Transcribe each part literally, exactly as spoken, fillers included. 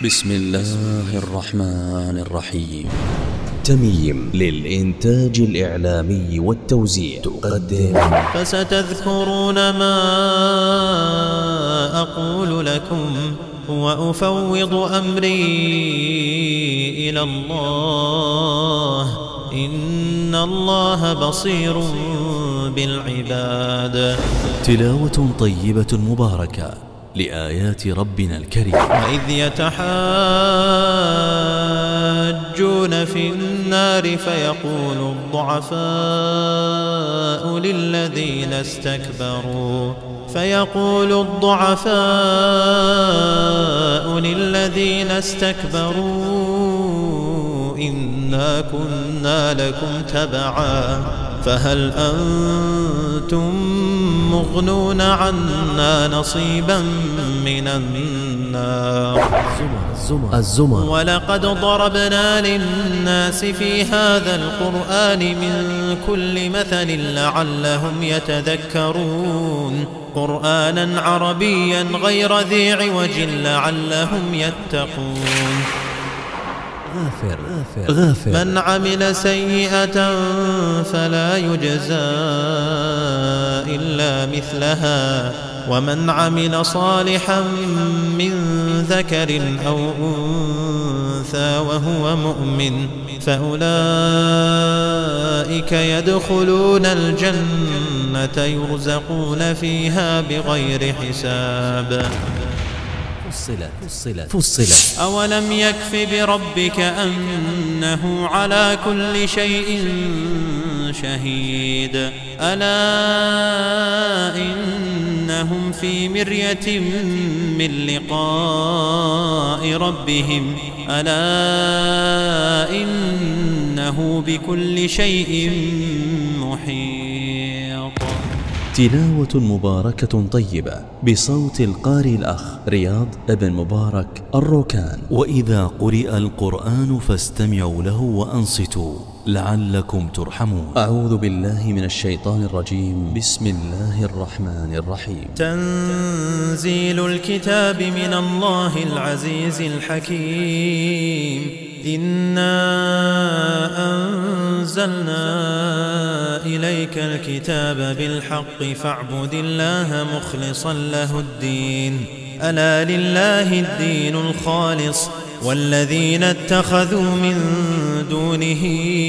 بسم الله الرحمن الرحيم. تميم للإنتاج الإعلامي والتوزيع تقدم فستذكرون ما أقول لكم وأفوض أمري إلى الله إن الله بصير بالعباد. تلاوة طيبة مباركة لآيات ربنا الكريم. وإذ يتحاجون في النار فيقول الضعفاء للذين استكبروا فيقول الضعفاء للذين استكبروا إنا كنا لكم تبعا فهل أنتم مغنون عنا نصيبا من النار. الزمر. ولقد ضربنا للناس في هذا القرآن من كل مثل لعلهم يتذكرون قرآنا عربيا غير ذي عوج لعلهم يتقون. غافر. غافر. من عمل سيئة فلا يجزى إلا مثلها ومن عمل صالحا من ذكر أو أنثى وهو مؤمن فأولئك يدخلون الجنة يرزقون فيها بغير حساب. فصلت فصلت فصلت أولم يكف بربك أنه على كل شيء شهيد ألا إنهم في مرية من لقاء ربهم ألا إنه بكل شيء محيط. تلاوة مباركة طيبة بصوت القارئ الأخ رياض بن مبارك الروكان. وإذا قرئ القرآن فاستمعوا له وأنصتوا لعلكم ترحمون. أعوذ بالله من الشيطان الرجيم. بسم الله الرحمن الرحيم. تنزيل الكتاب من الله العزيز الحكيم. إنا أنزلنا إليك الكتاب بالحق فاعبد الله مخلصا له الدين ألا لله الدين الخالص والذين اتخذوا من دونه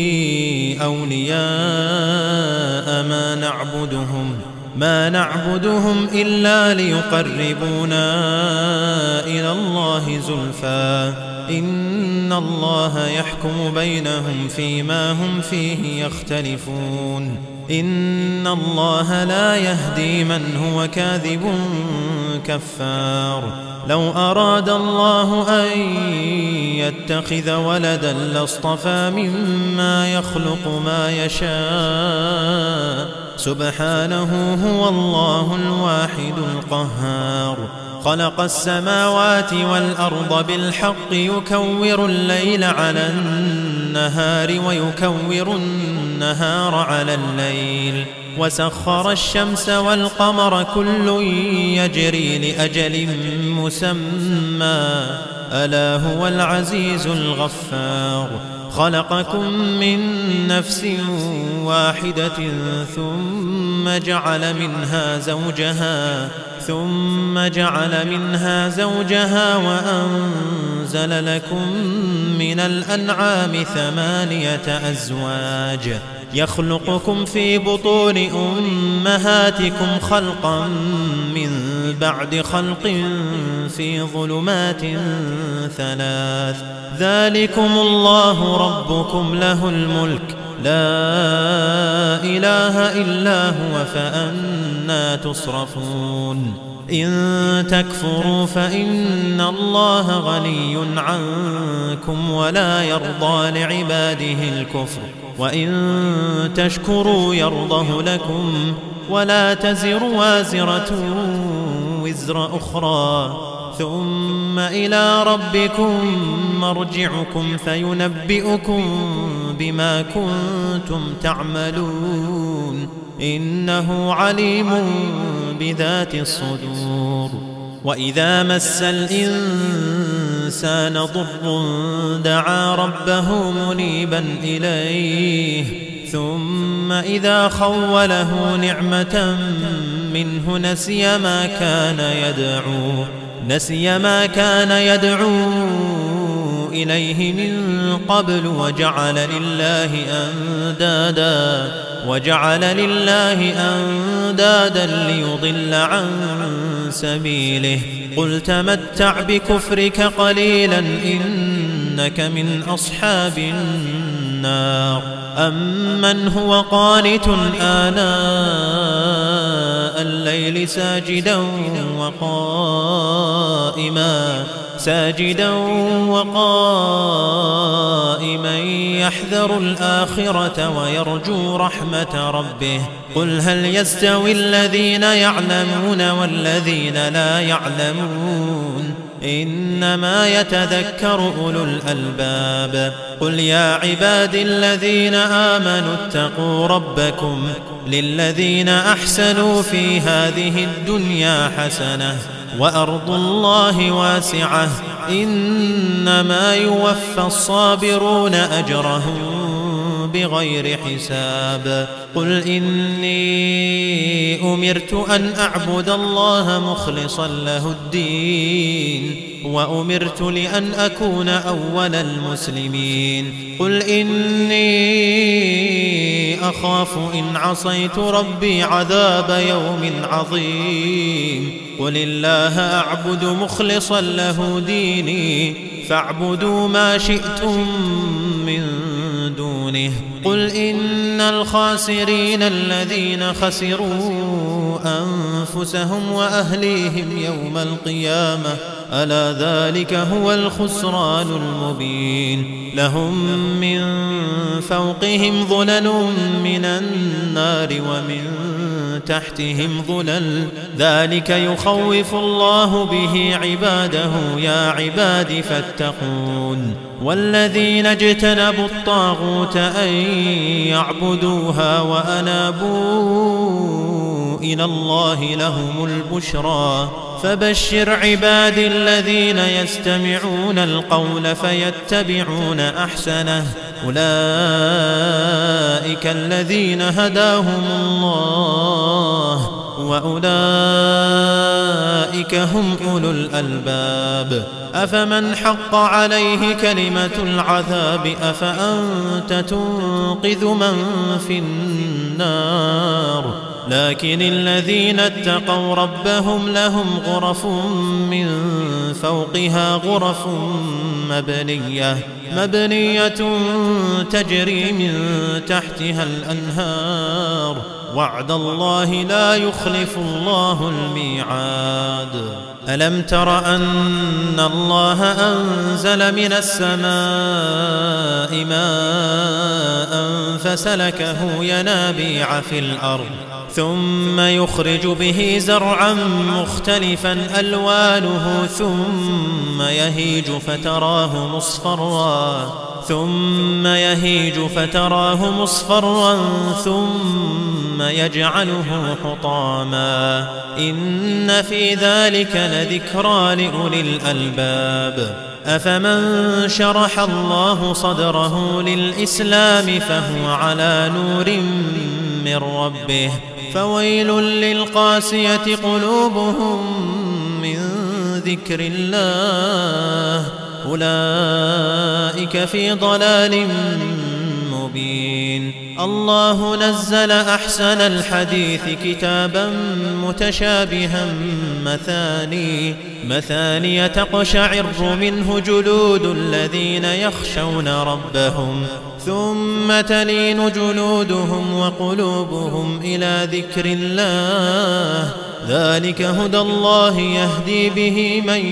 أولياء ما نعبدهم ما نعبدهم إلا ليقربونا إلى الله زلفى إن الله يحكم بينهم فيما هم فيه يختلفون إن الله لا يهدي من هو كاذب كفار. لو أراد الله أن يتخذ ولدا لاصطفى مما يخلق ما يشاء سبحانه هو الله الواحد القهار. خلق السماوات والأرض بالحق يكور الليل على النهار ويكور النهار على الليل وسخر الشمس والقمر كل يجري لأجل مسمى ألا هو العزيز الغفار. خلقكم من نفس واحدة ثم جعل منها زوجها ثم جعل منها زوجها وأنزل لكم من الأنعام ثمانية أزواج يخلقكم في بطون أمهاتكم خلقا من بعد خلق في ظلمات ثلاث ذلكم الله ربكم له الملك لا إله إلا هو فأنى تصرفون. إن تكفروا فإن الله غني عنكم ولا يرضى لعباده الكفر وإن تشكروا يرضه لكم ولا تزر وازرة وزر أخرى ثم إلى ربكم مرجعكم فينبئكم بما كنتم تعملون إنه عليم بذات الصدور. وإذا مس الإنسان الإنسان ضر دعا ربه منيبا إليه ثم إذا خوله نعمة منه نسي ما كان يدعو نسي ما كان يدعو إليه من قبل وجعل لله أندادا وجعل لله أندادا ليضل عن سبيله قل تمتع بكفرك قليلا إنك من أصحاب النار أمن هو قانت آناء الليل ساجدا وقائما ساجدا وقائما يحذر الآخرة ويرجو رحمة ربه قل هل يستوي الذين يعلمون والذين لا يعلمون إنما يتذكر أولو الألباب قل يا عبادي الذين آمنوا اتقوا ربكم للذين أحسنوا في هذه الدنيا حسنة وأرض الله واسعة إنما يوفى الصابرون أجرهم بغير حساب قل إني أمرت أن أعبد الله مخلصا له الدين وأمرت لأن أكون أول المسلمين قل إني أخاف إن عصيت ربي عذاب يوم عظيم قل الله أعبد مخلصا له ديني فاعبدوا ما شئتم من دونه قل إن الخاسرين الذين خسروا أنفسهم وأهليهم يوم القيامة ألا ذلك هو الخسران المبين لهم من فوقهم ظلل من النار ومن تحتهم ظلل ذلك يخوف الله به عباده يا عباد فاتقون والذين اجتنبوا الطاغوت أن يعبدوها وأنابوا إلى الله لهم البشرى فبشر عبادي الذين يستمعون القول فيتبعون أحسنه أولئك الذين هداهم الله وأولئك هم أولو الألباب أفمن حق عليه كلمة العذاب أفأنت تنقذ من في النار لكن الذين اتقوا ربهم لهم غرف من فوقها غرف مبنية مبنية تجري من تحتها الأنهار وعد الله لا يخلف الله الميعاد ألم تر أن الله أنزل من السماء ماء فسلكه ينابيع في الأرض ثم يخرج به زرعا مختلفا ألوانه ثم يهيج فتراه مصفرا ثم يهيج فتراه مصفرا ثم يجعله حطاما إن في ذلك لذكرى لأولي الألباب أفمن شرح الله صدره للإسلام فهو على نور من ربه فويل للقاسية قلوبهم من ذكر الله أولئك في ضلال مبين الله نزل أحسن الحديث كتابا متشابها مثاني مثاني تقشعر منه جلود الذين يخشون ربهم ثم تلين جلودهم وقلوبهم إلى ذكر الله ذلك هدى الله يهدي به من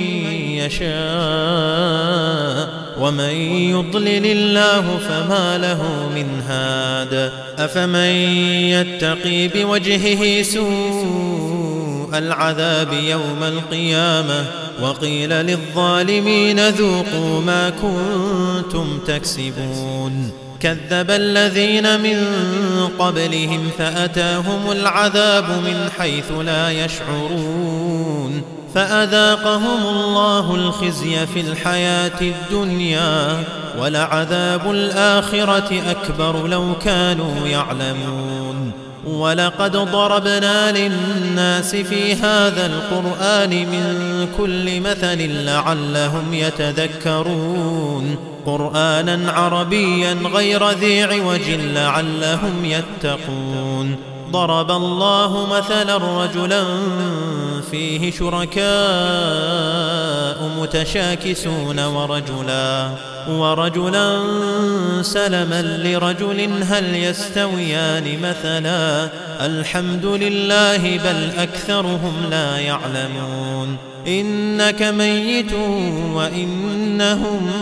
يشاء ومن يضلل الله فما له من هاد أفمن يتقي بوجهه سوء العذاب يوم القيامة وقيل للظالمين ذوقوا ما كنتم تكسبون كذب الذين من قبلهم فأتاهم العذاب من حيث لا يشعرون فأذاقهم الله الخزي في الحياة الدنيا ولعذاب الآخرة أكبر لو كانوا يعلمون. ولقد ضربنا للناس في هذا القرآن من كل مثل لعلهم يتذكرون قرآنا عربيا غير ذي عوج لعلهم يتقون. ضرب الله مثلا رجلا فيه شركاء متشاكسون ورجلا ورجلا سلما لرجل هل يستويان مثلا الحمد لله بل أكثرهم لا يعلمون. إنك ميت وإنهم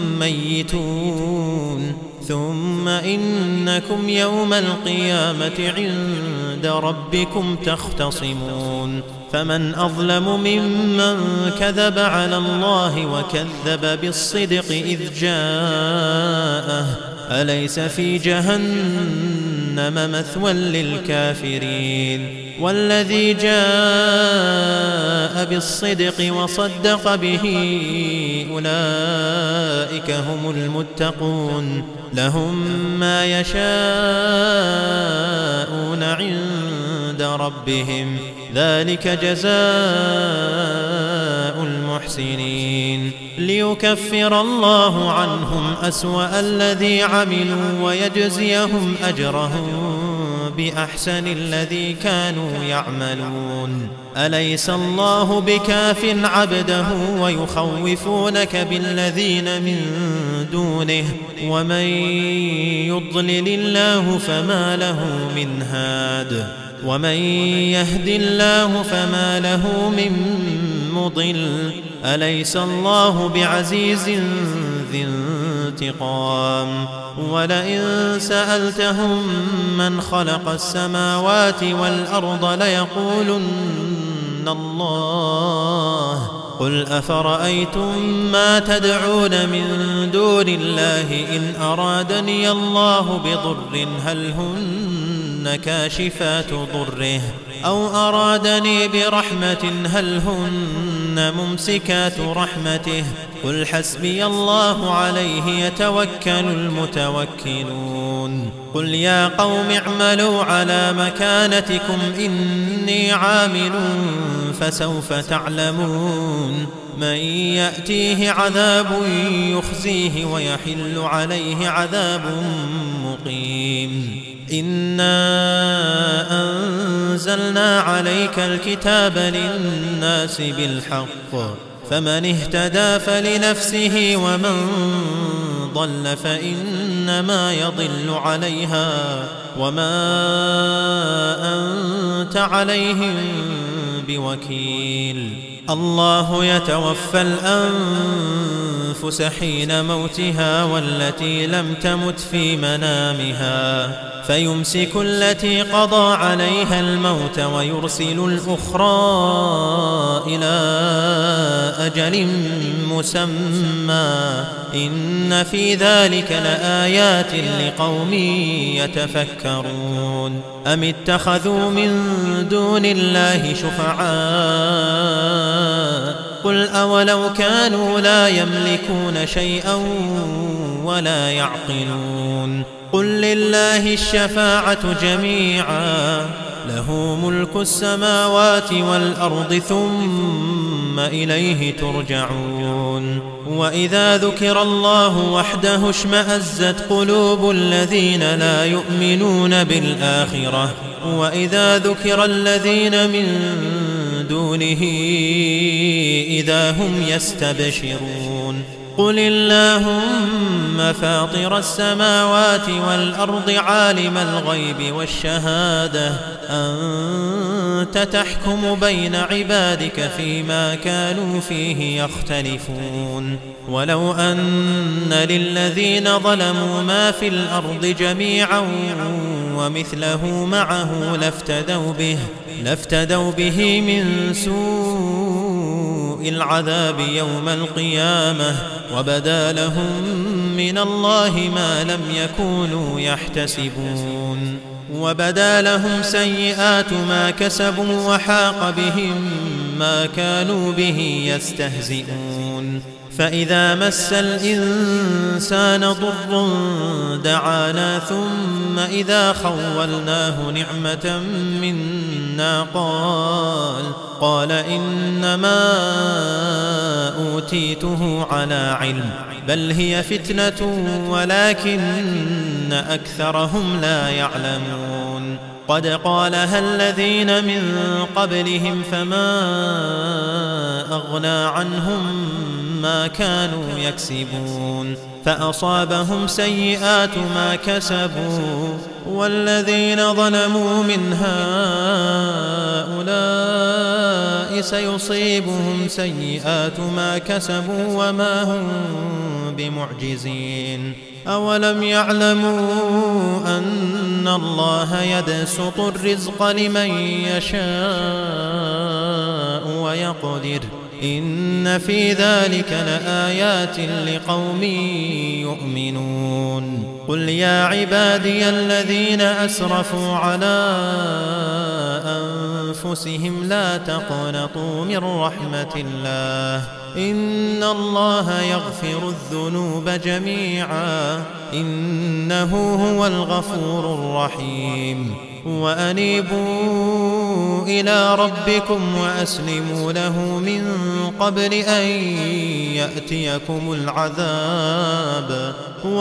ميتون ثم إنكم يوم القيامة عند ربكم تختصمون. فمن أظلم ممن كذب على الله وكذب بالصدق إذ جاءه أليس في جهنم مثوى للكافرين. والذي جاء بالصدق وصدق به أولئك هم المتقون لهم ما يشاءون عند ربهم ذلك جزاء المحسنين. ليكفر الله عنهم أسوأ الذي عملوا ويجزيهم أجرهم بأحسن الذي كانوا يعملون. أليس الله بكاف عبده ويخوفونك بالذين من دونه ومن يضلل الله فما له من هاد ومن يهد الله فما له من مضل. أليس الله بعزيز ذي انتقام. ولئن سألتهم من خلق السماوات والأرض ليقولن الله قل أفرأيتم ما تدعون من دون الله إن أرادني الله بضر هل هن كاشفات ضره أو أرادني برحمة هل هن ممسكات رحمته قل حسبي الله عليه يتوكل المتوكلون. قل يا قوم اعملوا على مكانتكم إني عامل فسوف تعلمون من يأتيه عذاب يخزيه ويحل عليه عذاب مقيم. إنا أنزلنا عليك الكتاب للناس بالحق فمن اهتدى فلنفسه ومن ضل فإنما يضل عليها وما أنت عليهم بوكيل. الله يتوفى الأنفس حين موتها والتي لم تمت في منامها فيمسك التي قضى عليها الموت ويرسل الأخرى إلى أجل مسمى إن في ذلك لآيات لقوم يتفكرون. أم اتخذوا من دون الله شفعاء قل أولو كانوا لا يملكون شيئا ولا يعقلون. قل لله الشفاعة جميعا له ملك السماوات والأرض ثم إليه ترجعون. وإذا ذكر الله وحده اشمأزت قلوب الذين لا يؤمنون بالآخرة وإذا ذكر الذين من دونه إذا هم يستبشرون. قل اللهم فاطر السماوات والأرض عالم الغيب والشهادة أنت تحكم بين عبادك فيما كانوا فيه يختلفون. ولو أن للذين ظلموا ما في الأرض جميعا ومثله معه لافتدوا به لافتدوا به من سوء العذاب يوم القيامة وبدا لهم من الله ما لم يكونوا يحتسبون. وبدا لهم سيئات ما كسبوا وحاق بهم ما كانوا به يستهزئون. فإذا مس الإنسان ضر دعانا ثم إذا خولناه نعمة منا قال قال إنما أوتيته على علم بل هي فتنة ولكن أكثرهم لا يعلمون. قد قالها الذين من قبلهم فما أغنى عنهم ما كانوا يكسبون فأصابهم سيئات ما كسبوا والذين ظلموا من هؤلاء سيصيبهم سيئات ما كسبوا وما هم بمعجزين. أولم يعلموا أن الله يبسط الرزق لمن يشاء ويقدر إن في ذلك لآيات لقوم يؤمنون. قل يا عبادي الذين أسرفوا على أنفسهم لا تقنطوا من رحمة الله إن الله يغفر الذنوب جميعا إنه هو الغفور الرحيم. وأنيبوا إلى ربكم وأسلموا له من قبل أن يأتيكم العذاب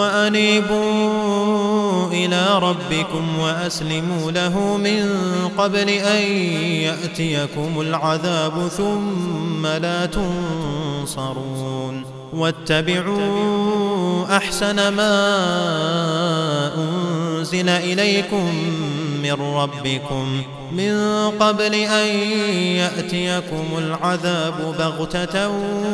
وأنيبوا إلى ربكم وأسلموا له من قبل أن يأتيكم العذاب ثم لا تنصرون. واتبعوا أحسن ما أنزل إليكم من ربكم من قبل أن يأتيكم العذاب بغتة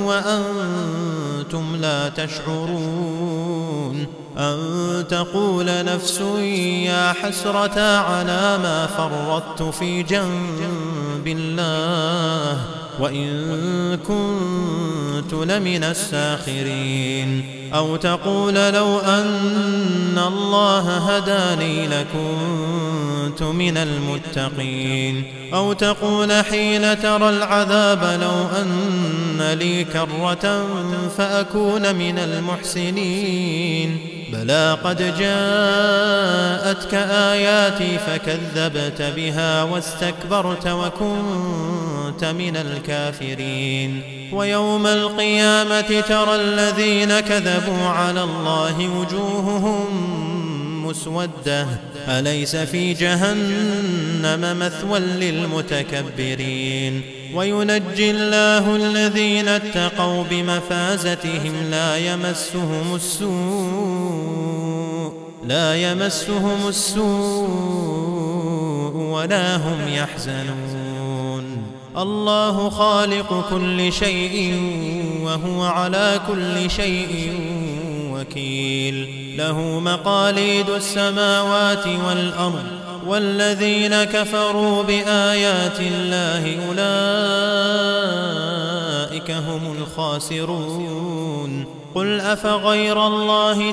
وأنتم لا تشعرون أن تقول نفس يا حسرة على ما فرطت في جنب الله وإن كنت لمن الساخرين أو تقول لو أن الله هداني لكنت من المتقين أو تقول حين ترى العذاب لو أن لي كرة فأكون من المحسنين. بلى قد جاءتك آياتي فكذبت بها واستكبرت وكنت من الكافرين. ويوم القيامة ترى الذين كذبوا على الله وجوههم مسودة أليس في جهنم مثوى للمتكبرين. وينجي الله الذين اتقوا بمفازتهم لا يمسهم السوء لا يمسهم السوء ولا هم يحزنون. الله خالق كل شيء وهو على كل شيء وكيل. له مقاليد السماوات والأرض والذين كفروا بآيات الله أولئك هم الخاسرون. قل أفغير الله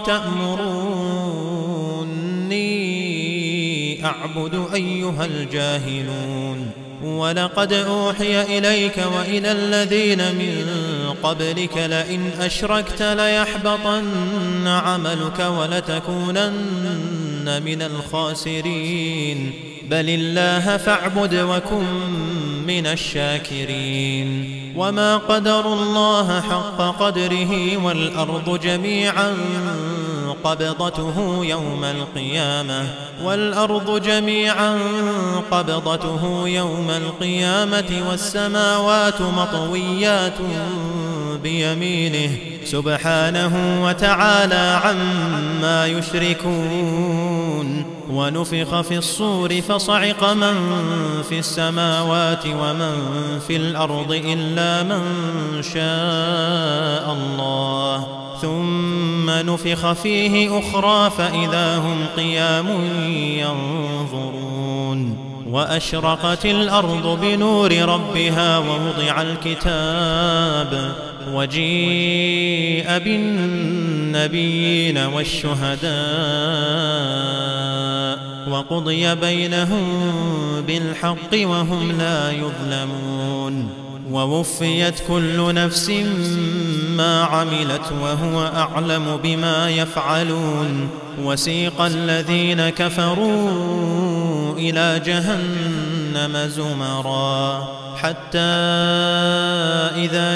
تأمروني أعبد أيها الجاهلون. ولقد أوحي إليك وإلى الذين من قبلك لئن أشركت ليحبطن عملك ولتكونن من الخاسرين. بل الله فاعبد وكن من الشاكرين. وما قدروا الله حق قدره والأرض جميعا قبضته يوم القيامة والأرض جميعا قبضته يوم القيامة والسماوات مطويات بيمينه سبحانه وتعالى عما يشركون. ونفخ في الصور فصعق من في السماوات ومن في الأرض إلا من شاء الله ثم نفخ فيه أخرى فإذا هم قيام ينظرون. وأشرقت الأرض بنور ربها ووضع الكتاب وجيء بالنبيين والشهداء وقضي بينهم بالحق وهم لا يظلمون. ووفيت كل نفس ما عملت وهو أعلم بما يفعلون. وسيق الذين كفروا إلى جهنم زمرا حتى إذا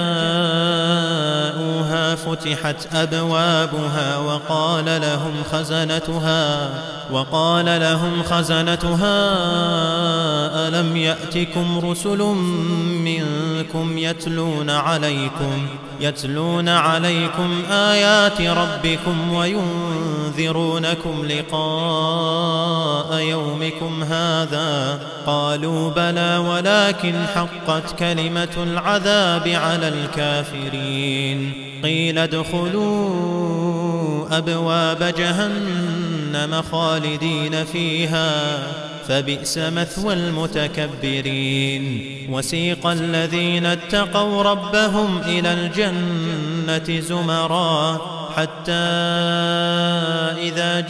جاءوها فتحت أبوابها وقال لهم خزنتها وقال لهم خزنتها ألم يأتكم رسل منكم يتلون عليكم يتلون عليكم آيات ربكم وينذرونكم لقاء يومكم هذا؟ قالوا بلى ولكن حقت كلمة العذاب على الكافرين. قيل ادخلوا أبواب جهنم خالدين فيها فبئس مثوى المتكبرين. وسيق الذين اتقوا ربهم إلى الجنة زمرا حتى إذا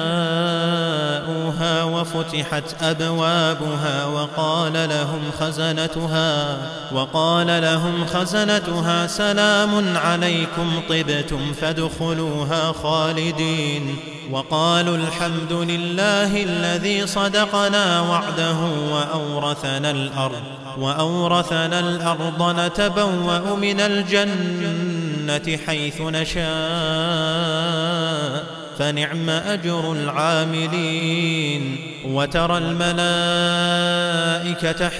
جاءوها وفتحت أبوابها وقال لهم خزنتها وقال لهم خزنتها سلام عليكم طبتم فادخلوها خالدين. وقالوا الحمد لله الذي صدقنا وعده وأورثنا الأرض وأورثنا الأرض نتبوأ من الجنة حيث نشاء فنعم أجر العاملين. وترى الملائكة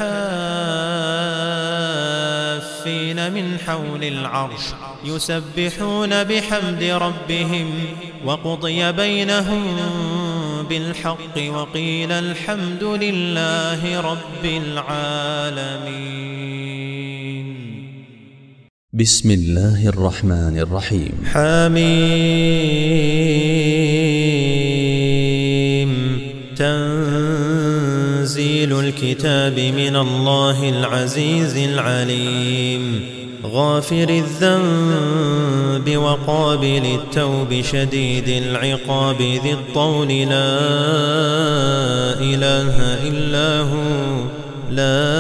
حافين من حول العرش يسبحون بحمد ربهم وقضي بينهم بالحق وقيل الحمد لله رب العالمين. بسم الله الرحمن الرحيم. حميم. تنزيل الكتاب من الله العزيز العليم. غافر الذنب وقابل التوب شديد العقاب ذي الطول لا إله إلا هو لا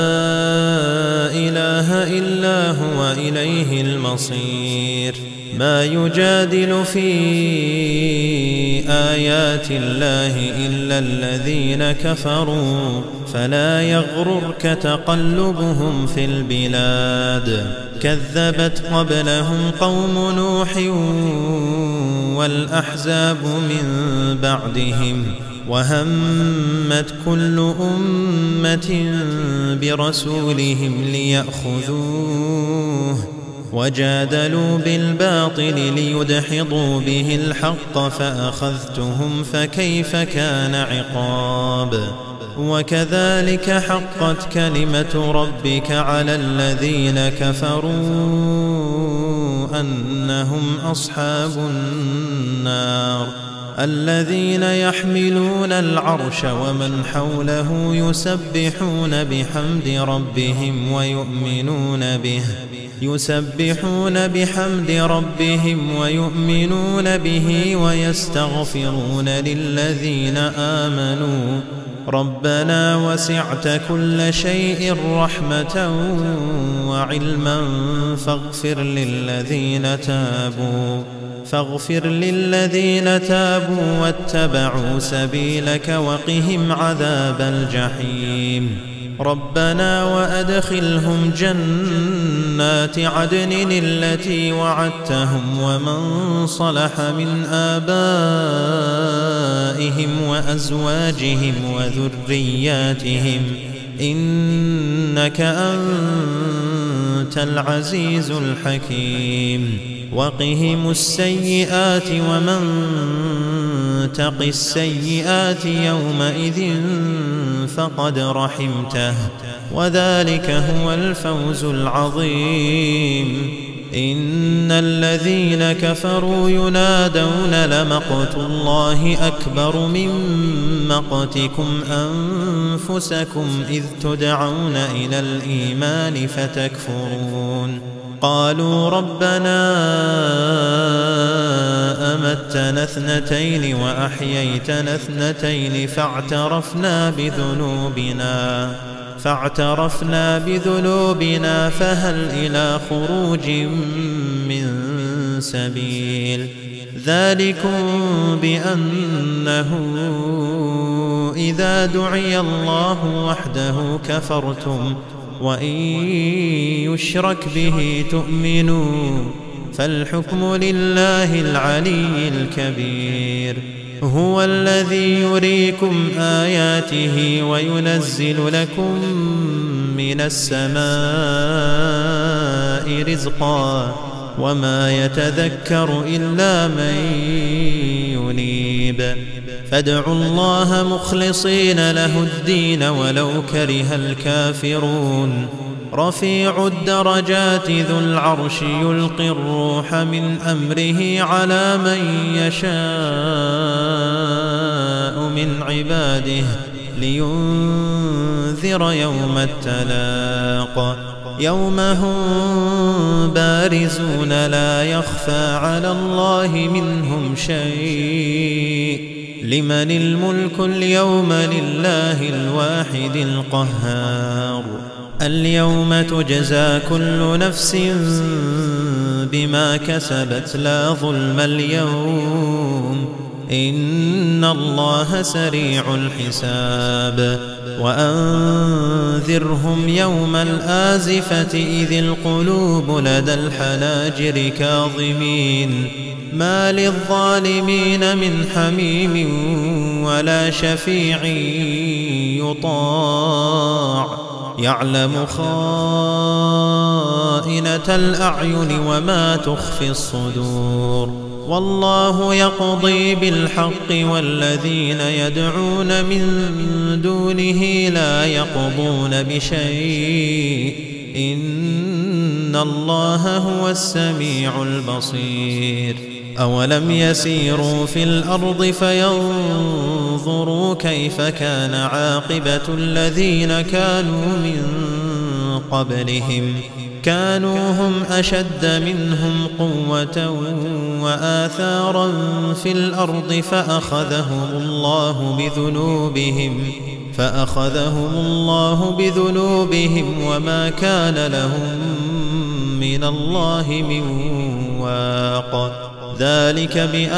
إله إلا هو إليه المصير. ما يجادل في آيات الله إلا الذين كفروا فلا يغررك تقلبهم في البلاد. كذبت قبلهم قوم نوح والأحزاب من بعدهم وهمت كل أمة برسولهم ليأخذوه وجادلوا بالباطل ليدحضوا به الحق فأخذتهم فكيف كان عقاب. وكذلك حقت كلمة ربك على الذين كفروا أنهم أصحاب النار. الذين يحملون العرش ومن حوله يسبحون بحمد ربهم ويؤمنون به يسبحون بحمد ربهم ويؤمنون به ويستغفرون للذين آمنوا ربنا وسعت كل شيء رحمة وعلما فاغفر للذين تابوا فاغفر للذين تابوا واتبعوا سبيلك وقهم عذاب الجحيم. ربنا وأدخلهم جنات عدن التي وعدتهم ومن صلح من آبائهم وأزواجهم وذرياتهم إنك أنت العزيز الحكيم. وقهم السيئات ومن تق السيئات يومئذ فقد رحمته وذلك هو الفوز العظيم. إن الذين كفروا ينادون لمقت الله أكبر من مقتكم أنفسكم إذ تدعون إلى الإيمان فتكفرون. قالوا ربنا أمتنا اثنتين وأحييتنا اثنتين فاعترفنا بذنوبنا فاعترفنا بذنوبنا فهل إلى خروج من سبيل ذلكم بأنه إذا دعي الله وحده كفرتم وإن يشرك به تؤمنوا فالحكم لله العلي الكبير هو الذي يريكم آياته وينزل لكم من السماء رزقا وما يتذكر إلا من ينيب فادعوا الله مخلصين له الدين ولو كره الكافرون رفيع الدرجات ذو العرش يلقي الروح من أمره على من يشاء من عباده لينذر يوم التلاق يوم هم بارزون لا يخفى على الله منهم شيء لمن الملك اليوم لله الواحد القهار اليوم تجزى كل نفس بما كسبت لا ظلم اليوم إن الله سريع الحساب وأنذرهم يوم الآزفة إذ القلوب لدى الحناجر كاظمين ما للظالمين من حميم ولا شفيع يطاع يعلم خائنة الأعين وما تخفي الصدور والله يقضي بالحق والذين يدعون من دونه لا يقضون بشيء إن الله هو السميع البصير أولم يسيروا في الأرض فينظروا كيف كان عاقبة الذين كانوا من قبلهم كانوا هم أشد منهم قوة وآثارا في الأرض فأخذهم الله بذنوبهم فأخذهم الله بذنوبهم وما كان لهم من الله من واق ذلك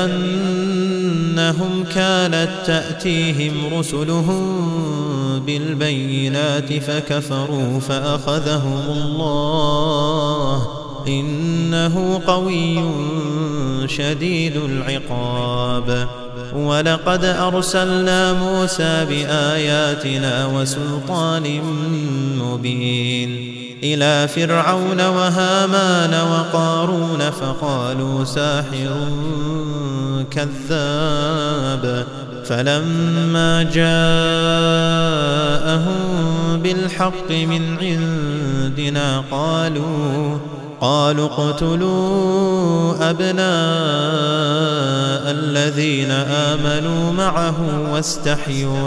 بأنهم كانت تأتيهم رسلهم بالبينات فكفروا فأخذهم الله إنه قوي شديد العقاب ولقد أرسلنا موسى بآياتنا وسلطان مبين إلى فرعون وهامان وقارون فقالوا ساحر كذاب فلما جاءهم بالحق من عندنا قالوا قالوا اقتلوا أبناء الذين آمنوا معه واستحيوا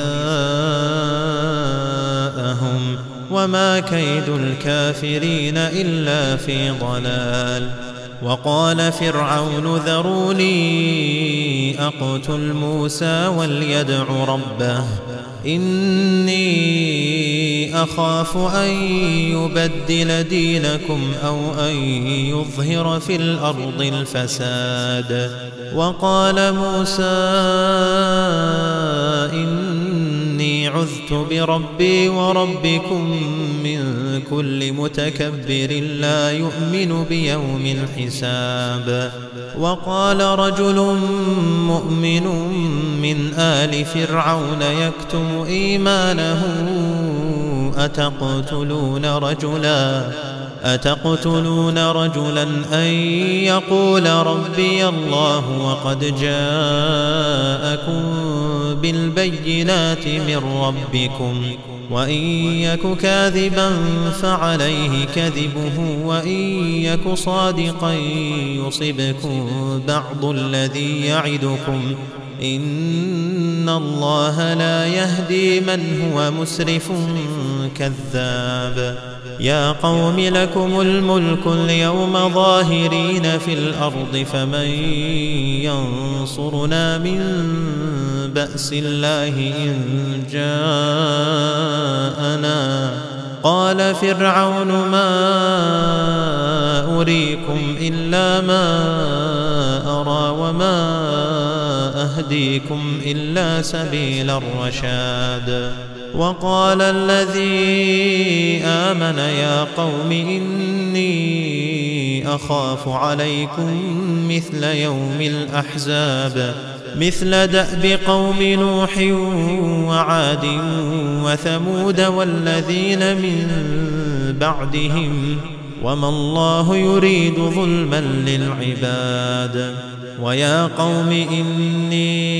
نساءهم وما كيد الكافرين إلا في ضلال وقال فرعون ذروني أقتل موسى وليدع ربه إني أخاف أن يبدل دينكم أو أن يظهر في الأرض الفساد وقال موسى إني عذت بربي وربكم من كل متكبر لا يؤمن بيوم الحساب وقال رجل مؤمن من آل فرعون يكتم إيمانه أتقتلون رجلا أتقتلون رجلا أن يقول ربي الله وقد جاءكم بالبينات من ربكم وإن يك كاذبا فعليه كذبه وإن يك صادقا يصبكم بعض الذي يعدكم إن الله لا يهدي من هو مسرف كذاب يا قوم لكم الملك اليوم ظاهرين في الأرض فمن ينصرنا من بأس الله إن جاءنا قال فرعون ما أريكم إلا ما أرى وما أهديكم إلا سبيل الرشاد وقال الذي آمن يا قوم إني أخاف عليكم مثل يوم الأحزاب مثل دأب قوم نوح وعاد وثمود والذين من بعدهم وما الله يريد ظلما للعباد ويا قوم إني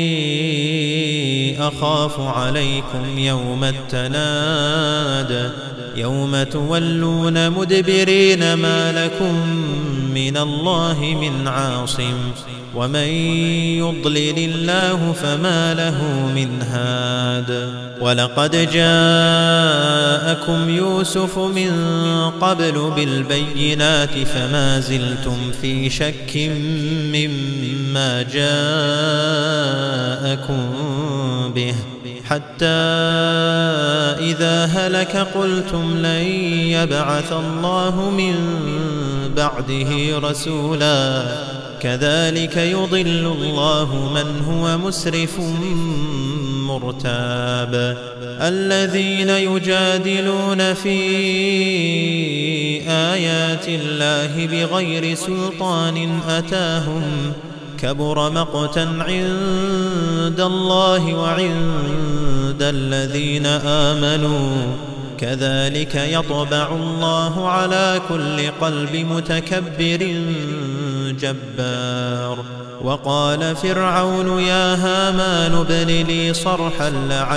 أخاف عليكم يوم التناد يوم تولون مدبرين ما لكم من الله من عاصم ومن يضلل الله فما له من هاد ولقد جاءكم يوسف من قبل بالبينات فما زلتم في شك مما جاءكم به حتى إذا هلك قلتم لن يبعث الله من بعده رسولا كذلك يضل الله من هو مسرف مرتاب الذين يجادلون في آيات الله بغير سلطان أتاهم كبر مقتا عند الله وعند الذين آمنوا كذلك يطبع الله على كل قلب متكبر جبار وقال فرعون يا هامان ابن لي صرحا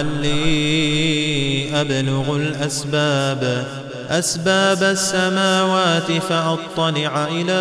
لعلي أبلغ الأسباب أسباب السماوات فأطلع إلى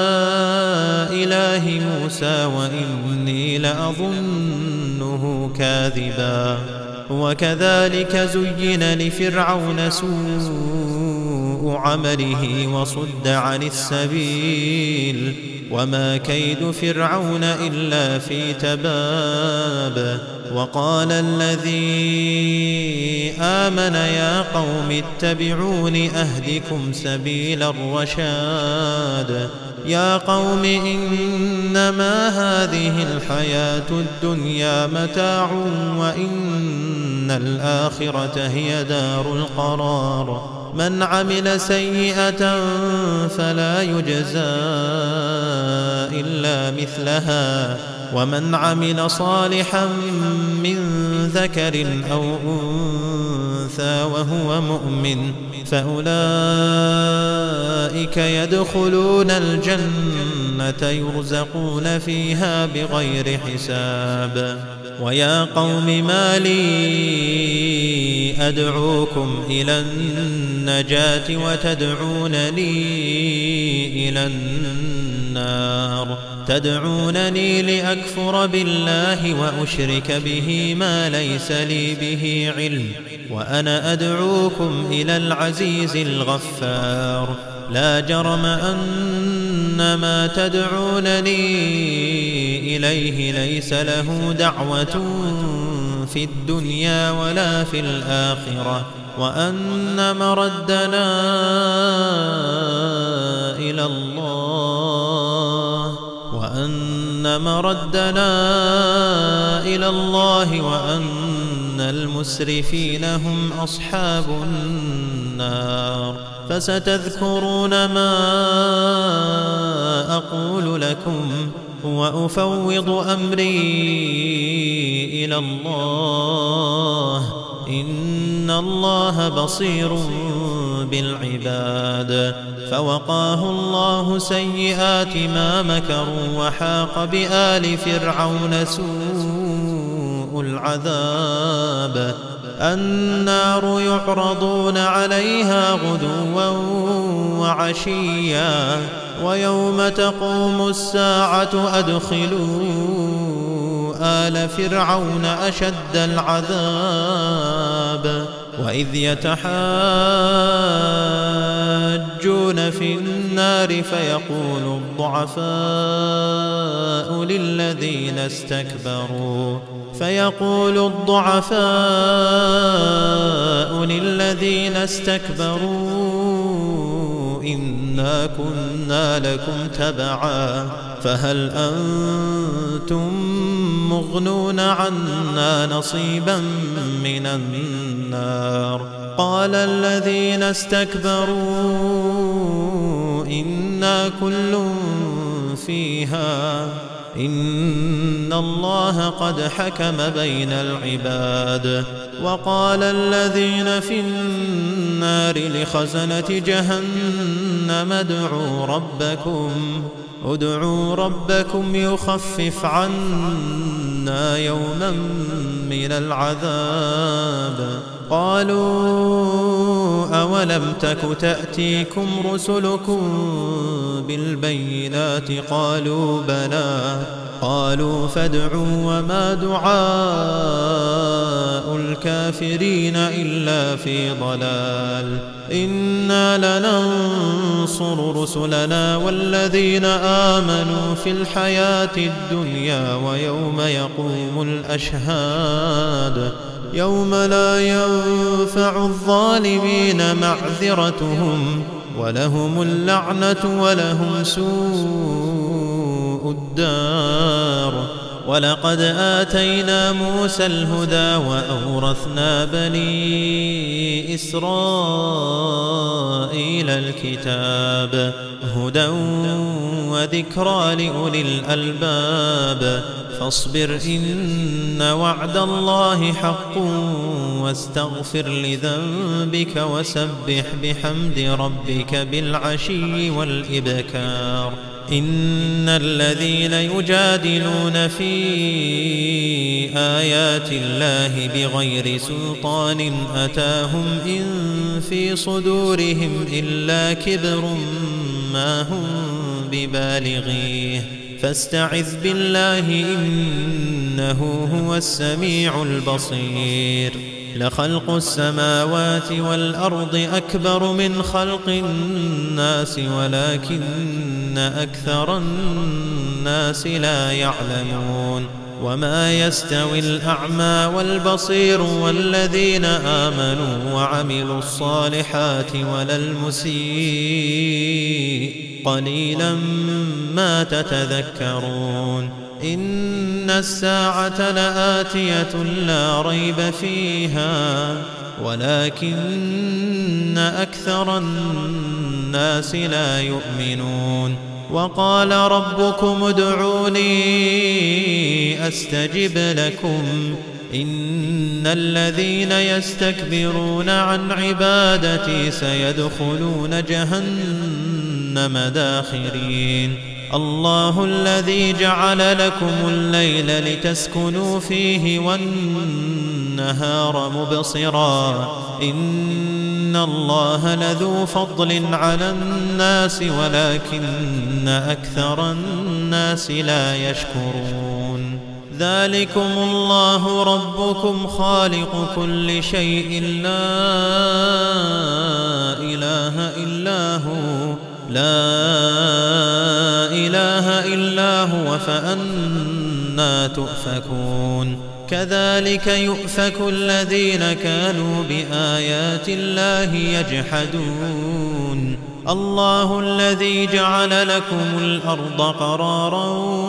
إله موسى وإني لأظنه كاذبا وكذلك زين لفرعون سوء عمله وصد عن السبيل وما كيد فرعون إلا في تباب وقال الذي آمن يا قوم اتبعون أهدكم سبيل الرشاد يا قوم إنما هذه الحياة الدنيا متاع وإن الآخرة هي دار القرار من عمل سيئة فلا يجزى إلا مثلها ومن عمل صالحا من ذكر أو أنثى وهو مؤمن فأولئك يدخلون الجنة يرزقون فيها بغير حساب ويا قوم ما لي أدعوكم إلى النجاة وتدعونني إلى النار تدعونني لأكفر بالله وأشرك به ما ليس لي به علم وأنا أدعوكم إلى العزيز الغفار لا جرم أن ما تدعونني إليه ليس له دعوة في الدنيا ولا في الآخرة وأن مردنا إلى الله وأن مردنا إلى الله وأن المسرفين هم أصحاب النار فستذكرون ما أقول لكم وأفوض أمري إلى الله إن الله بصير بالعباد فوقاه الله سيئات ما مكروا وحاق بآل فرعون سوء العذاب النار يعرضون عليها غدوا وعشيا ويوم تقوم الساعة أدخلوا آل فرعون أشد العذاب وإذ يتحاجون يحاجون في النار فيقول الضعفاء للذين استكبروا فيقول الضعفاء للذين استكبروا إنا كنا لكم تبعا فهل أنتم مغنون عنا نصيبا من النار قال الذين استكبروا إنا كل فيها إن الله قد حكم بين العباد وقال الذين في النار لخزنة جهنم ادعوا ربكم ادعوا ربكم يخفف عنا يوما من العذاب قالوا أولم تك تأتيكم رسلكم بالبينات قالوا بلى قالوا فادعوا وما دعاء الكافرين إلا في ضلال إنا لننصر رسلنا والذين آمنوا في الحياة الدنيا ويوم يقوم الأشهاد يوم لا ينفع الظالمين معذرتهم ولهم اللعنة ولهم سوء الدار ولقد آتينا موسى الهدى وأورثنا بني إسرائيل الكتاب هدى وذكرى لأولي الألباب فاصبر إن وعد الله حق واستغفر لذنبك وسبح بحمد ربك بالعشي والإبكار إن الذين يجادلون في آيات الله بغير سلطان أتاهم إن في صدورهم إلا كبر ما هم ببالغيه فاستعذ بالله إنه هو السميع البصير لخلق السماوات والأرض أكبر من خلق الناس ولكن أكثر الناس لا يعلمون وما يستوي الأعمى والبصير والذين آمنوا وعملوا الصالحات ولا المسيء قليلا ما تتذكرون إن الساعة لآتية لا ريب فيها ولكن أكثر الناس لا يؤمنون وقال ربكم ادعوني أستجب لكم إن الذين يستكبرون عن عبادتي سيدخلون جهنم داخرين الله الذي جعل لكم الليل لتسكنوا فيه والنهار مبصرا إن الله لذو فضل على الناس ولكن أكثر الناس لا يشكرون ذلكم الله ربكم خالق كل شيء لا إله إلا هو لا إله إلا هو فأنى تؤفكون كذلك يؤفك الذين كانوا بآيات الله يجحدون الله الذي جعل لكم الأرض قرارا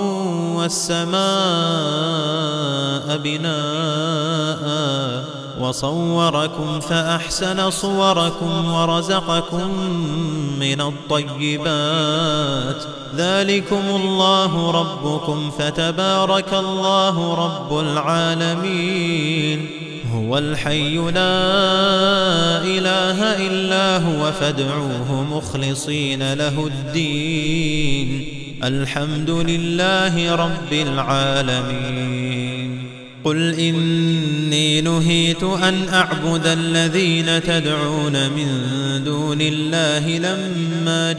والسماء بناء وصوركم فأحسن صوركم ورزقكم من الطيبات ذلكم الله ربكم فتبارك الله رب العالمين هو الحي لا إله إلا هو فادعوه مخلصين له الدين الحمد لله رب العالمين قل إني نهيت أن أعبد الذين تدعون من دون الله لما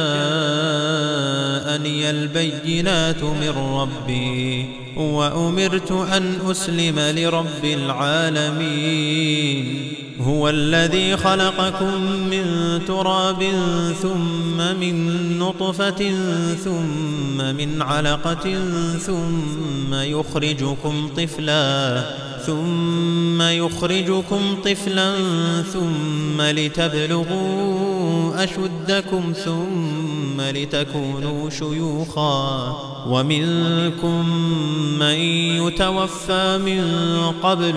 جاءني البينات من ربي وأمرت أن أسلم لرب العالمين هو الذي خلقكم من تراب ثم من نطفة ثم من علقة ثم يخرجكم طفلا ثم يخرجكم طفلا ثم لتبلغوا أشدكم ثم لتكونوا شيوخا ومنكم من يتوفى من قبل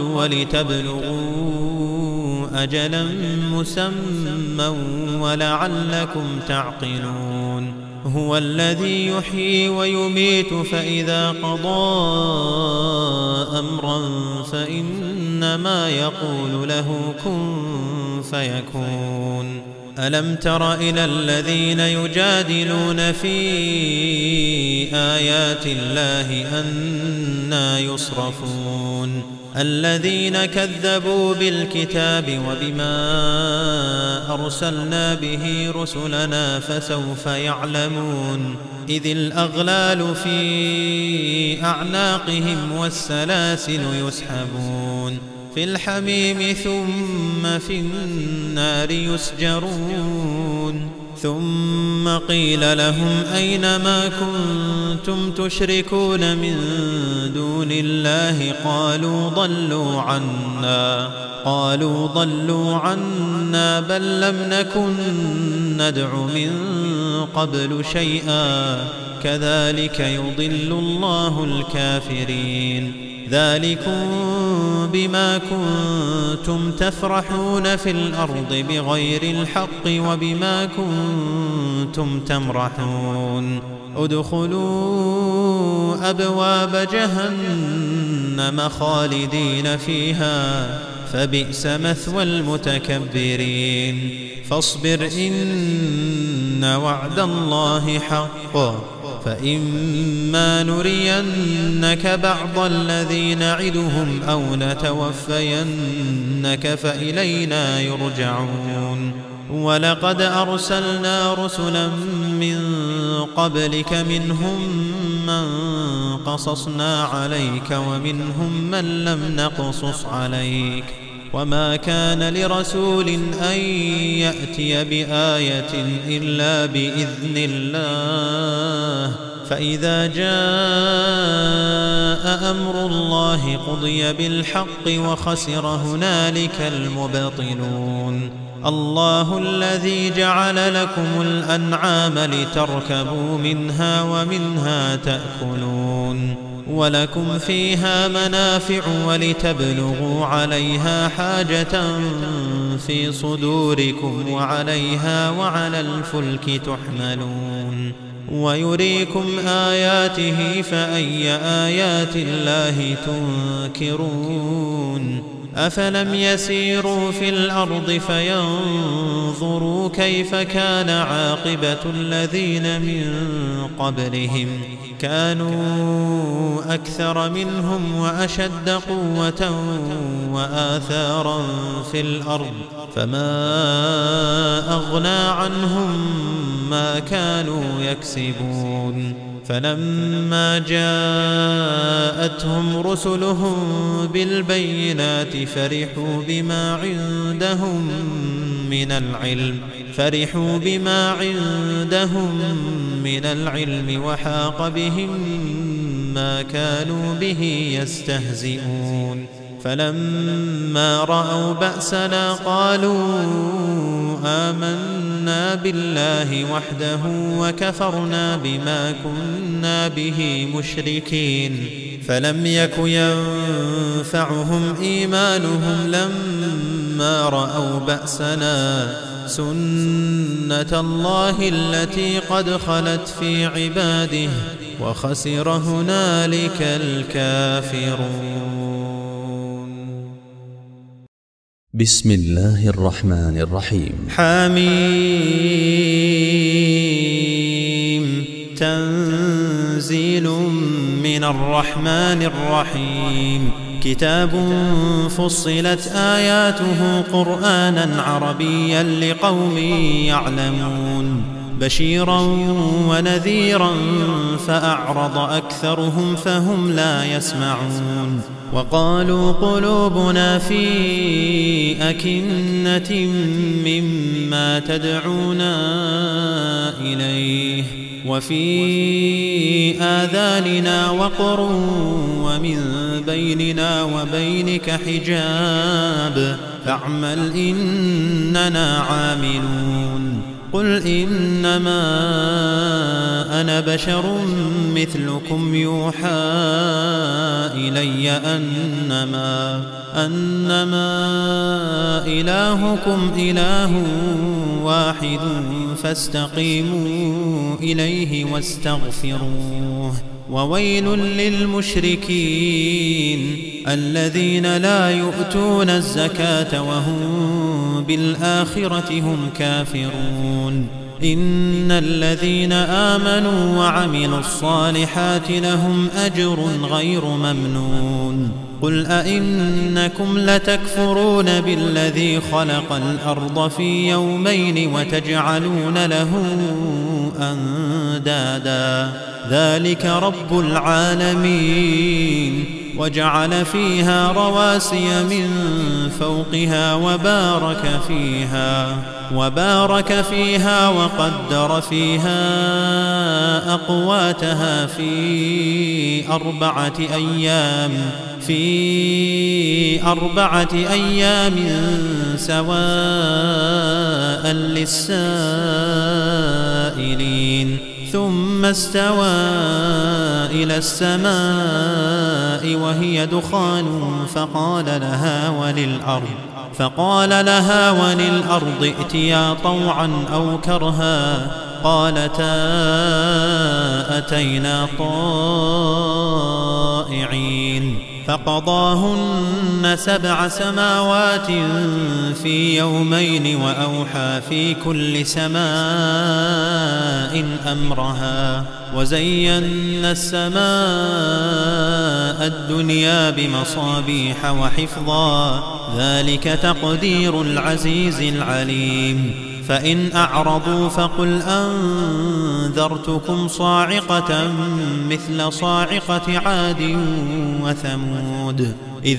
ولتبلغوا أجلا مسمى ولعلكم تعقلون هو الذي يحيي ويميت فإذا قضى أمرا فإنما يقول له كن فيكون ألم تر إلى الذين يجادلون في آيات الله أنى يصرفون الذين كذبوا بالكتاب وبما أرسلنا به رسلنا فسوف يعلمون إذ الأغلال في أعناقهم والسلاسل يسحبون في الحميم ثم في النار يسجرون ثم قيل لهم أين ما كنتم تشركون من دون الله قالوا ضلوا عنا قالوا ضلوا عنا بل لم نكن ندعو من قبل شيئا كذلك يضل الله الكافرين ذلكم بما كنتم تفرحون في الأرض بغير الحق وبما كنتم تمرحون ادخلوا أبواب جهنم خالدين فيها فبئس مثوى المتكبرين فاصبر إن وعد الله حق فإما نرينك بعض الذي نعدهم أو نتوفينك فإلينا يرجعون ولقد أرسلنا رسلا من قبلك منهم من قصصنا عليك ومنهم من لم نقصص عليك وما كان لرسول أن يأتي بآية إلا بإذن الله فإذا جاء أمر الله قضي بالحق وخسر هنالك المبطلون الله الذي جعل لكم الأنعام لتركبوا منها ومنها تأكلون ولكم فيها منافع ولتبلغوا عليها حاجة في صدوركم وعليها وعلى الفلك تحملون ويريكم آياته فأي آيات الله تنكرون أفلم يسيروا في الأرض فينظروا كيف كان عاقبة الذين من قبلهم كانوا أكثر منهم وأشد قوة وآثارا في الأرض فما أغنى عنهم ما كانوا يكسبون فلما جاءتهم رسلهم بالبينات فرحوا بما عندهم من العلم فرحوا بما عندهم من العلم وحاق بهم ما كانوا به يستهزئون فلما رأوا بأسنا قالوا آمنا بالله وحده وكفرنا بما كنا به مشركين فلم يك ينفعهم إيمانهم لما رأوا بأسنا سنة الله التي قد خلت في عباده وخسر هنالك الكافرون. بسم الله الرحمن الرحيم. حميم تنزيل من الرحمن الرحيم كتاب فصلت آياته قرآنا عربيا لقوم يعلمون بشيرا ونذيرا فأعرض أكثرهم فهم لا يسمعون وقالوا قلوبنا في أكنة مما تدعونا إليه وفي آذاننا وقر ومن بيننا وبينك حجاب فاعمل إننا عاملون قل إنما أنا بشر مثلكم يوحى إلي أنما أنما إلهكم إله واحد فاستقيموا إليه واستغفروه وويل للمشركين الذين لا يؤتون الزكاة وهم بالآخرة هم كافرون إن الذين آمنوا وعملوا الصالحات لهم أجر غير ممنون قل أئنكم لتكفرون بالذي خلق الأرض في يومين وتجعلون له أندادا ذلك رب العالمين وجعل فيها رواسي من فوقها وبارك فيها وبارك فيها وقدر فيها أقواتها في أربعة أيام في أربعة أيام سواء للسائلين ثم استوى إلى السماء وهي دخان فقال لها وللأرض فقال لها وللأرض ائتيا طوعا أو كرها قالتا أتينا طائعين فقضاهن سبع سماوات في يومين وأوحى في كل سماء أمرها وزينا السماء الدنيا بمصابيح وحفظا ذلك تقدير العزيز العليم فإن أعرضوا فقل أنذرتكم صاعقة مثل صاعقة عاد وثمود إذ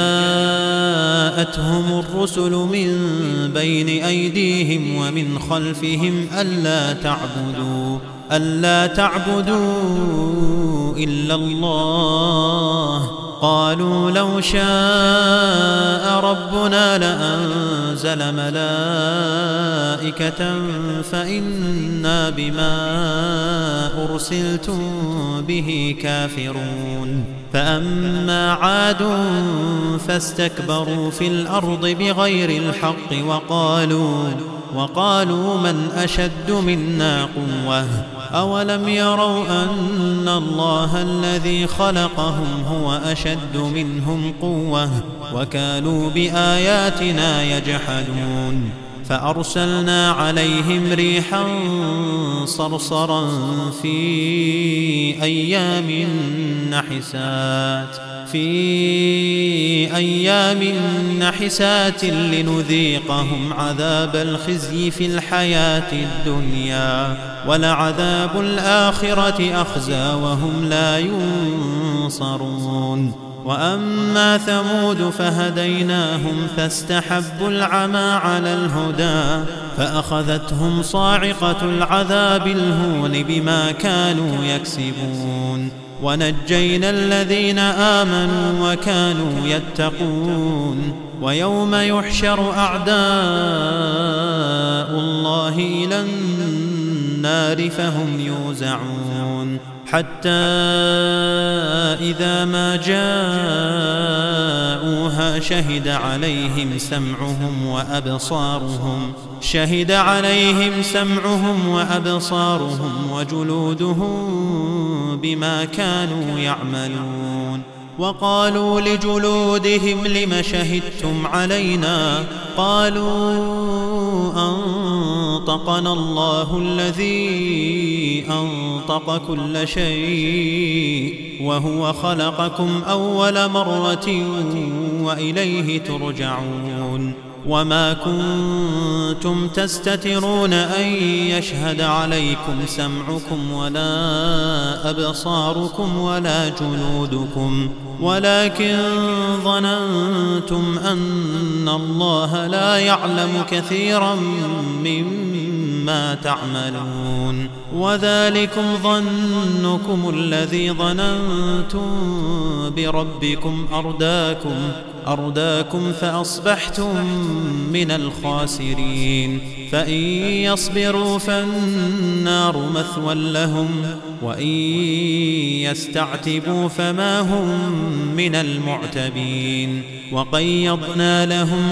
جاءتهم الرسل من بين أيديهم ومن خلفهم ألا تعبدوا ألا تعبدوا إلا الله قالوا لو شاء ربنا لأنزل ملائكة فإنا بما أرسلتم به كافرون فأما عاد فاستكبروا في الأرض بغير الحق وقالوا وقالوا من أشد منا قوة أولم يروا أن الله الذي خلقهم هو أشد منهم قوة وكانوا بآياتنا يجحدون فأرسلنا عليهم ريحا صرصرا في أيام نحسات في أيام نحسات لنذيقهم عذاب الخزي في الحياة الدنيا ولعذاب الآخرة أخزى وهم لا ينصرون وأما ثمود فهديناهم فاستحبوا العمى على الهدى فأخذتهم صاعقة العذاب الهون بما كانوا يكسبون ونجينا الذين آمنوا وكانوا يتقون ويوم يحشر أعداء الله إلى النار فهم يوزعون حتى إذا ما جاءوها شهد عليهم سمعهم وأبصارهم شهد عليهم سمعهم وأبصارهم وجلودهم بما كانوا يعملون وقالوا لجلودهم لم شهدتم علينا قالوا أنطقنا الله الذي أنطق كل شيء وهو خلقكم أول مرة وإليه ترجعون وما كنتم تستترون أن يشهد عليكم سمعكم ولا أبصاركم ولا جلودكم ولكن ظننتم أن الله لا يعلم كثيرا مما تعملون وذلكم ظنكم الذي ظننتم بربكم أرداكم أرداكم فأصبحتم من الخاسرين فإن يصبروا فالنار مثوى لهم وإن يستعتبوا فما هم من المعتبين وقيضنا لهم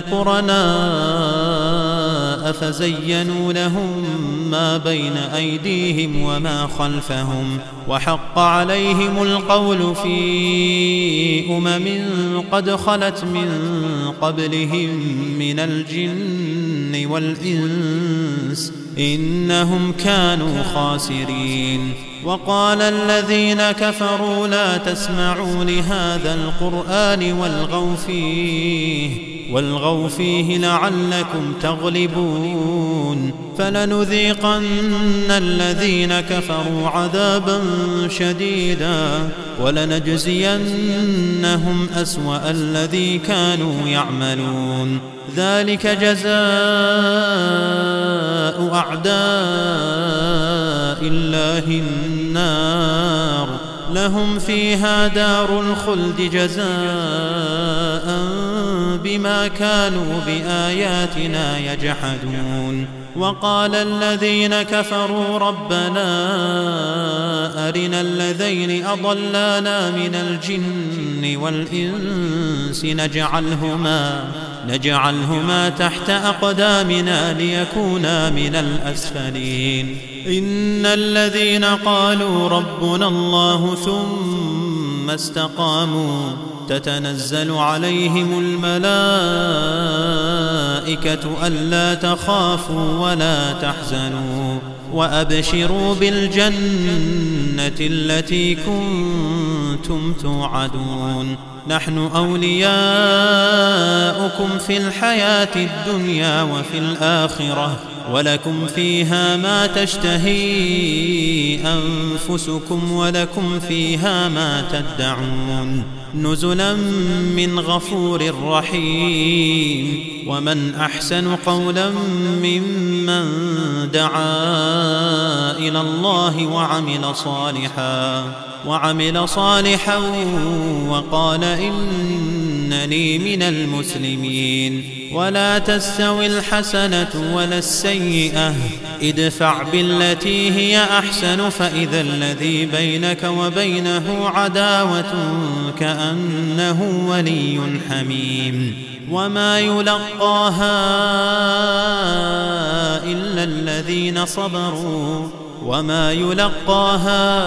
قرناء فزينوا لهم ما بين أيديهم وما خلفهم وحق عليهم القول في أمم قد خلت من قبلهم من الجن والإنس إنهم كانوا خاسرين وقال الذين كفروا لا تسمعوا لهذا القرآن والغوا فيه والغوا فيه لعلكم تغلبون فلنذيقن الذين كفروا عذابا شديدا ولنجزينهم أسوأ الذي كانوا يعملون ذلك جزاء أعداء الله النار لهم فيها دار الخلد جزاء بما كانوا بآياتنا يجحدون وقال الذين كفروا ربنا أرنا الذين أضلانا من الجن والإنس نجعلهما نجعلهما تحت أقدامنا ليكونا من الأسفلين إن الذين قالوا ربنا الله ثم استقاموا تتنزل عليهم الملائكة ألا تخافوا ولا تحزنوا وأبشروا بالجنة التي كنتم توعدون نحن أولياؤكم في الحياة الدنيا وفي الآخرة ولكم فيها ما تشتهي أنفسكم ولكم فيها ما تدعون نزلا من غفور رحيم ومن أحسن قولا ممن دعا إلى الله وعمل صالحا وعمل صالحا وقال إنني من المسلمين ولا تستوي الحسنة ولا السيئة ادفع بالتي هي أحسن فإذا الذي بينك وبينه عداوة كأنه ولي حميم وما يلقاها إلا الذين صبروا وما يلقاها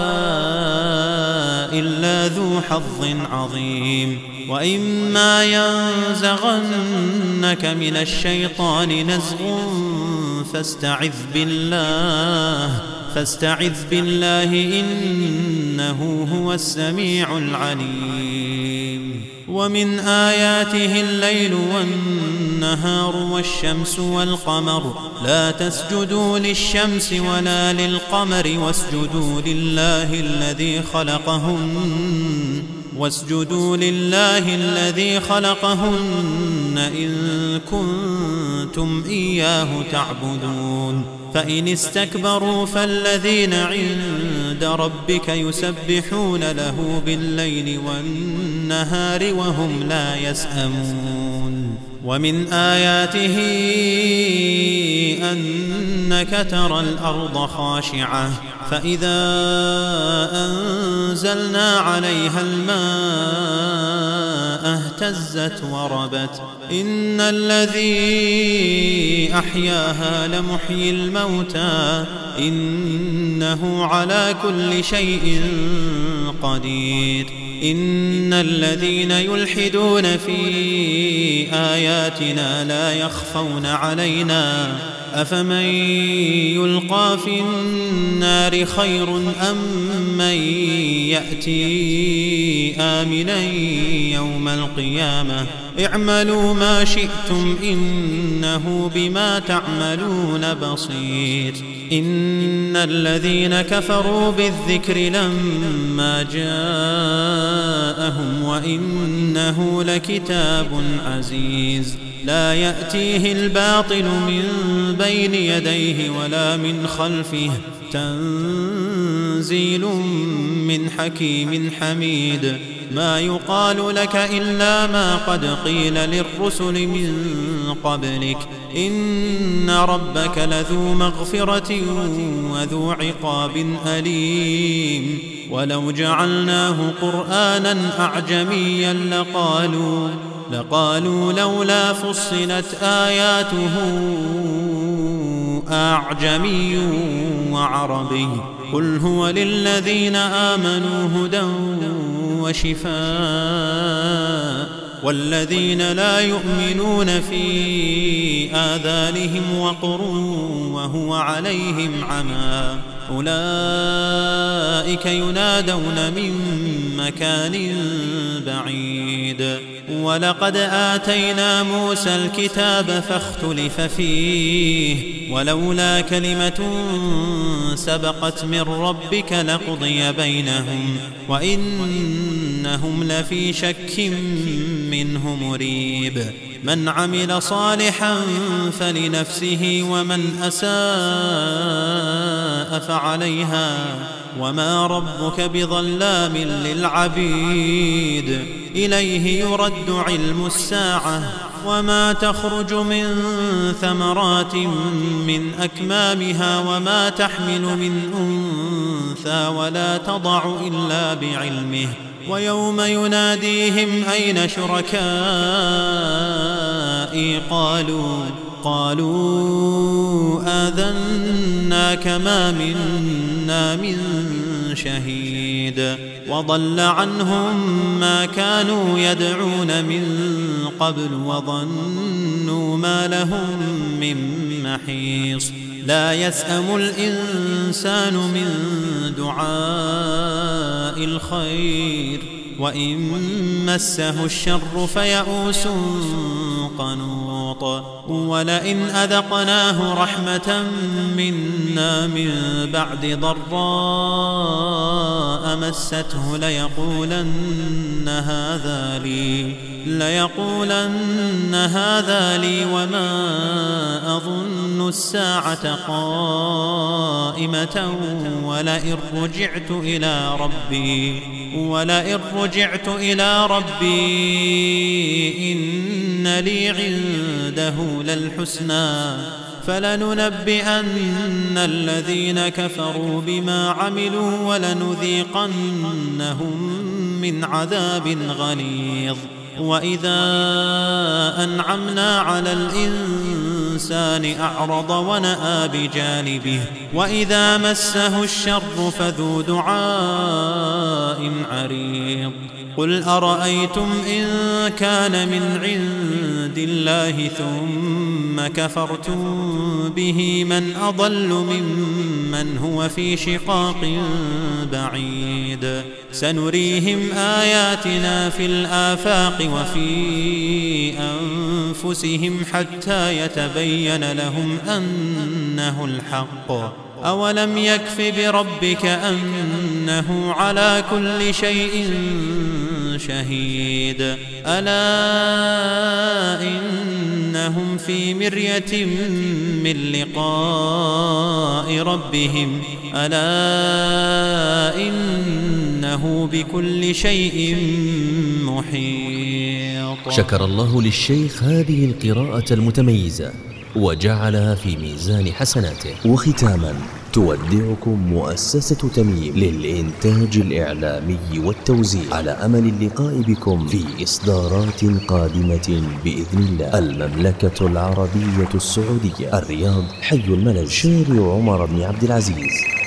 إلا ذو حظ عظيم وإما ينزغنك من الشيطان نزغ فاستعذ بالله فاستعذ بالله إنه هو السميع العليم ومن آياته الليل والنهار والشمس والقمر لا تسجدوا للشمس ولا للقمر واسجدوا لله الذي خلقهن واسجدوا لله الذي خلقهن إن كنتم إياه تعبدون فإن استكبروا فالذين عند ربك يسبحون له بالليل والنهار وهم لا يسأمون ومن آياته أنك ترى الأرض خاشعة فإذا أنزلنا عليها الماء اهتزت وربت إن الذي أحياها لمحيي الموتى إنه على كل شيء قدير إن الذين يلحدون في آياتنا لا يخفون علينا أفمن يلقى في النار خير أم من يأتي آمنا يوم القيامة اعملوا ما شئتم إنه بما تعملون بصير. إن الذين كفروا بالذكر لما جاءهم وإنه لكتاب عزيز لا يأتيه الباطل من بين يديه ولا من خلفه تنزيل من حكيم حميد. ما يقال لك إلا ما قد قيل للرسل من قبلك إن ربك لذو مغفرة وذو عقاب أليم. ولو جعلناه قرآنا أعجميا لقالوا لقالوا لولا فصلت آياته أعجمي وعربي قل هو للذين آمنوا هدى وشفاء والذين لا يؤمنون في آذانهم وقر وهو عليهم عمى أولئك ينادون من مكان بعيد. ولقد آتينا موسى الكتاب فاختلف فيه ولولا كلمة سبقت من ربك لقضي بينهم وإنهم لفي شك منه مريب. من عمل صالحا فلنفسه ومن أساء فعليها وما ربك بظلام للعبيد. إليه يرد علم الساعة وما تخرج من ثمرات من أكمامها وما تحمل من أنثى ولا تضع إلا بعلمه. ويوم يناديهم أين شركائي قالوا قالوا آذناك ما منا من شهيد. وضل عنهم ما كانوا يدعون من قبل وظنوا ما لهم من محيص. لا يسأم الإنسان من دعاء الخير وإن مسه الشر فيئوس قنوط. ولئن أذقناه رحمة منا من بعد ضراء مسته ليقولن هذا لي ليقولن هذا لي وما أظن الساعة قائمة ولئن رجعت إلى ربي ولئن رجعت إلى ربي إن لي عنده للحسنى فلننبئن الذين كفروا بما عملوا ولنذيقنهم من عذاب غليظ. وإذا أنعمنا على الإنسان أعرض ونأى بجانبه وإذا مسه الشر فذو دعاء عريض. قل أرأيتم إن كان من عند الله ثم كفرتم به من أضل ممن هو في شقاق بعيد. سنريهم آياتنا في الآفاق وفي أنفسهم حتى يتبين لهم أنه الحق. أولم يكف بربك أنه على كل شيء شهيد. ألا إنهم في مرية من لقاء ربهم ألا إنه بكل شيء محيط. شكر الله للشيخ هذه القراءة المتميزة وجعلها في ميزان حسناته. وختاما تودعكم مؤسسة تميم للإنتاج الإعلامي والتوزيع على أمل اللقاء بكم في إصدارات قادمة بإذن الله. المملكة العربية السعودية، الرياض، حي الملز، شارع عمر بن عبد العزيز.